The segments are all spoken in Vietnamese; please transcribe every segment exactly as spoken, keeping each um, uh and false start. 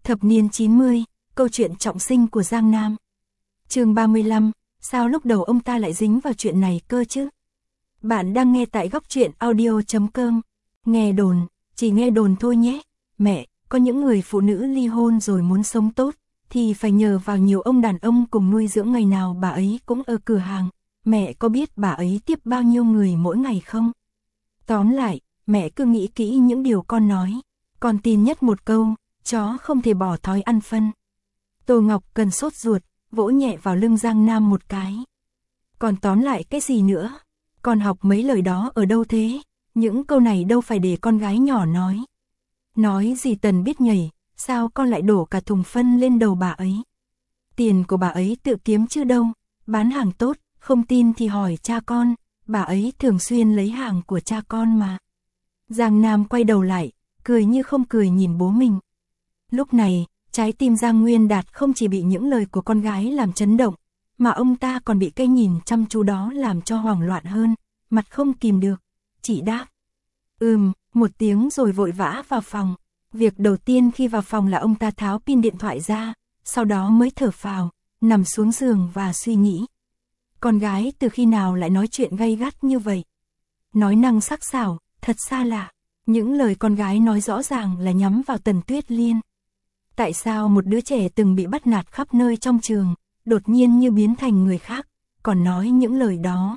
Thập niên chín mươi, câu chuyện trọng sinh của Giang Nam. Chương ba mươi lăm, sao lúc đầu ông ta lại dính vào chuyện này cơ chứ? Bạn đang nghe tại góc truyện audio chấm com. Nghe đồn, chỉ nghe đồn thôi nhé. Mẹ, có những người phụ nữ ly hôn rồi muốn sống tốt, thì phải nhờ vào nhiều ông đàn ông cùng nuôi dưỡng, ngày nào bà ấy cũng ở cửa hàng. Mẹ có biết bà ấy tiếp bao nhiêu người mỗi ngày không? Tóm lại, mẹ cứ nghĩ kỹ những điều con nói. Con tin nhất một câu, chó không thể bỏ thói ăn phân. Tô Ngọc Cần sốt ruột, vỗ nhẹ vào lưng Giang Nam một cái. Còn tóm lại cái gì nữa? Con học mấy lời đó ở đâu thế? Những câu này đâu phải để con gái nhỏ nói. Nói gì Tần biết nhảy, sao con lại đổ cả thùng phân lên đầu bà ấy? Tiền của bà ấy tự kiếm chứ đâu, bán hàng tốt, không tin thì hỏi cha con, bà ấy thường xuyên lấy hàng của cha con mà. Giang Nam quay đầu lại, cười như không cười nhìn bố mình. Lúc này, trái tim Giang Nguyên Đạt không chỉ bị những lời của con gái làm chấn động, mà ông ta còn bị cái nhìn chăm chú đó làm cho hoảng loạn hơn, mặt không kìm được, chỉ đáp. Ừm, một tiếng rồi vội vã vào phòng. Việc đầu tiên khi vào phòng là ông ta tháo pin điện thoại ra, sau đó mới thở phào, nằm xuống giường và suy nghĩ. Con gái từ khi nào lại nói chuyện gay gắt như vậy? Nói năng sắc sảo, thật xa lạ. Những lời con gái nói rõ ràng là nhắm vào Tần Tuyết Liên. Tại sao một đứa trẻ từng bị bắt nạt khắp nơi trong trường, đột nhiên như biến thành người khác, còn nói những lời đó?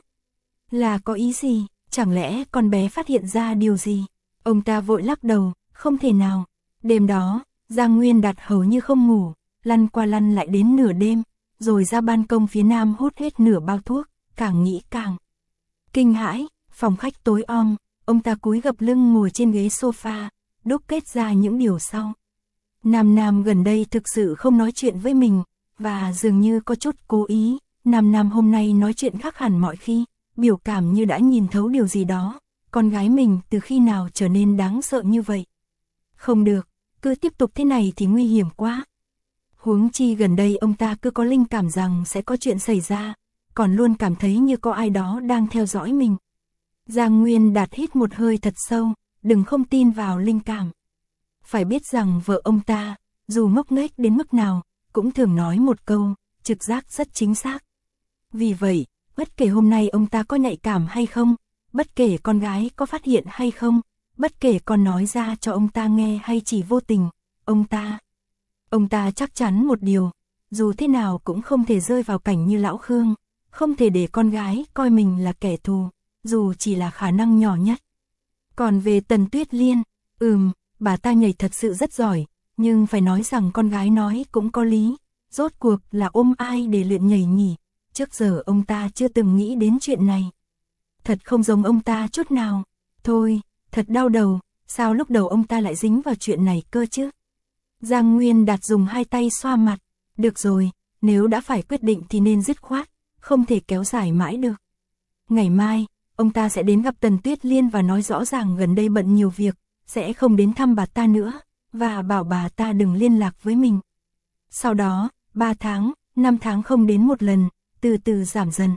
Là có ý gì? Chẳng lẽ con bé phát hiện ra điều gì? Ông ta vội lắc đầu, không thể nào. Đêm đó, Giang Nguyên Đạt hầu như không ngủ, lăn qua lăn lại đến nửa đêm, rồi ra ban công phía nam hút hết nửa bao thuốc, càng nghĩ càng kinh hãi. Phòng khách tối om, ông ta cúi gập lưng ngồi trên ghế sofa, đúc kết ra những điều sau. Nam Nam gần đây thực sự không nói chuyện với mình, và dường như có chút cố ý. Nam Nam hôm nay nói chuyện khác hẳn mọi khi, biểu cảm như đã nhìn thấu điều gì đó. Con gái mình từ khi nào trở nên đáng sợ như vậy? Không được, cứ tiếp tục thế này thì nguy hiểm quá. Huống chi gần đây ông ta cứ có linh cảm rằng sẽ có chuyện xảy ra, còn luôn cảm thấy như có ai đó đang theo dõi mình. Giang Nguyên Đạt hít một hơi thật sâu, đừng không tin vào linh cảm. Phải biết rằng vợ ông ta, dù ngốc nghếch đến mức nào, cũng thường nói một câu, trực giác rất chính xác. Vì vậy, bất kể hôm nay ông ta có nhạy cảm hay không, bất kể con gái có phát hiện hay không, bất kể con nói ra cho ông ta nghe hay chỉ vô tình, ông ta... Ông ta chắc chắn một điều, dù thế nào cũng không thể rơi vào cảnh như lão Khương, không thể để con gái coi mình là kẻ thù, dù chỉ là khả năng nhỏ nhất. Còn về Tần Tuyết Liên, ừm, bà ta nhảy thật sự rất giỏi, nhưng phải nói rằng con gái nói cũng có lý, rốt cuộc là ôm ai để luyện nhảy nhỉ, trước giờ ông ta chưa từng nghĩ đến chuyện này. Thật không giống ông ta chút nào, thôi, thật đau đầu, sao lúc đầu ông ta lại dính vào chuyện này cơ chứ? Giang Nguyên Đạt dùng hai tay xoa mặt, được rồi, nếu đã phải quyết định thì nên dứt khoát, không thể kéo dài mãi được. Ngày mai, ông ta sẽ đến gặp Tần Tuyết Liên và nói rõ ràng gần đây bận nhiều việc, sẽ không đến thăm bà ta nữa, và bảo bà ta đừng liên lạc với mình. Sau đó, ba tháng, năm tháng không đến một lần, từ từ giảm dần.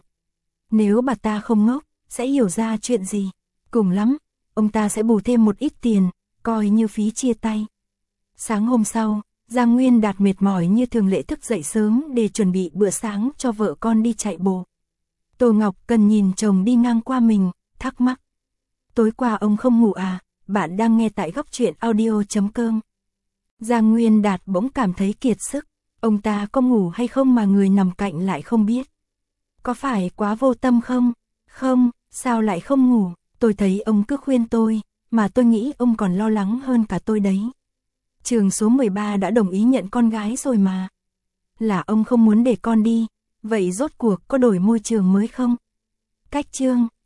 Nếu bà ta không ngốc, sẽ hiểu ra chuyện gì. Cùng lắm, ông ta sẽ bù thêm một ít tiền, coi như phí chia tay. Sáng hôm sau, Giang Nguyên Đạt mệt mỏi như thường lệ thức dậy sớm để chuẩn bị bữa sáng cho vợ con đi chạy bộ. Tô Ngọc Cần nhìn chồng đi ngang qua mình, thắc mắc. Tối qua ông không ngủ à? Bạn đang nghe tại góc truyện audio chấm com. Giang Nguyên Đạt bỗng cảm thấy kiệt sức, ông ta có ngủ hay không mà người nằm cạnh lại không biết. Có phải quá vô tâm không? Không, sao lại không ngủ? Tôi thấy ông cứ khuyên tôi, mà tôi nghĩ ông còn lo lắng hơn cả tôi đấy. Trường số mười ba đã đồng ý nhận con gái rồi mà. Là ông không muốn để con đi, vậy rốt cuộc có đổi môi trường mới không? Cách chương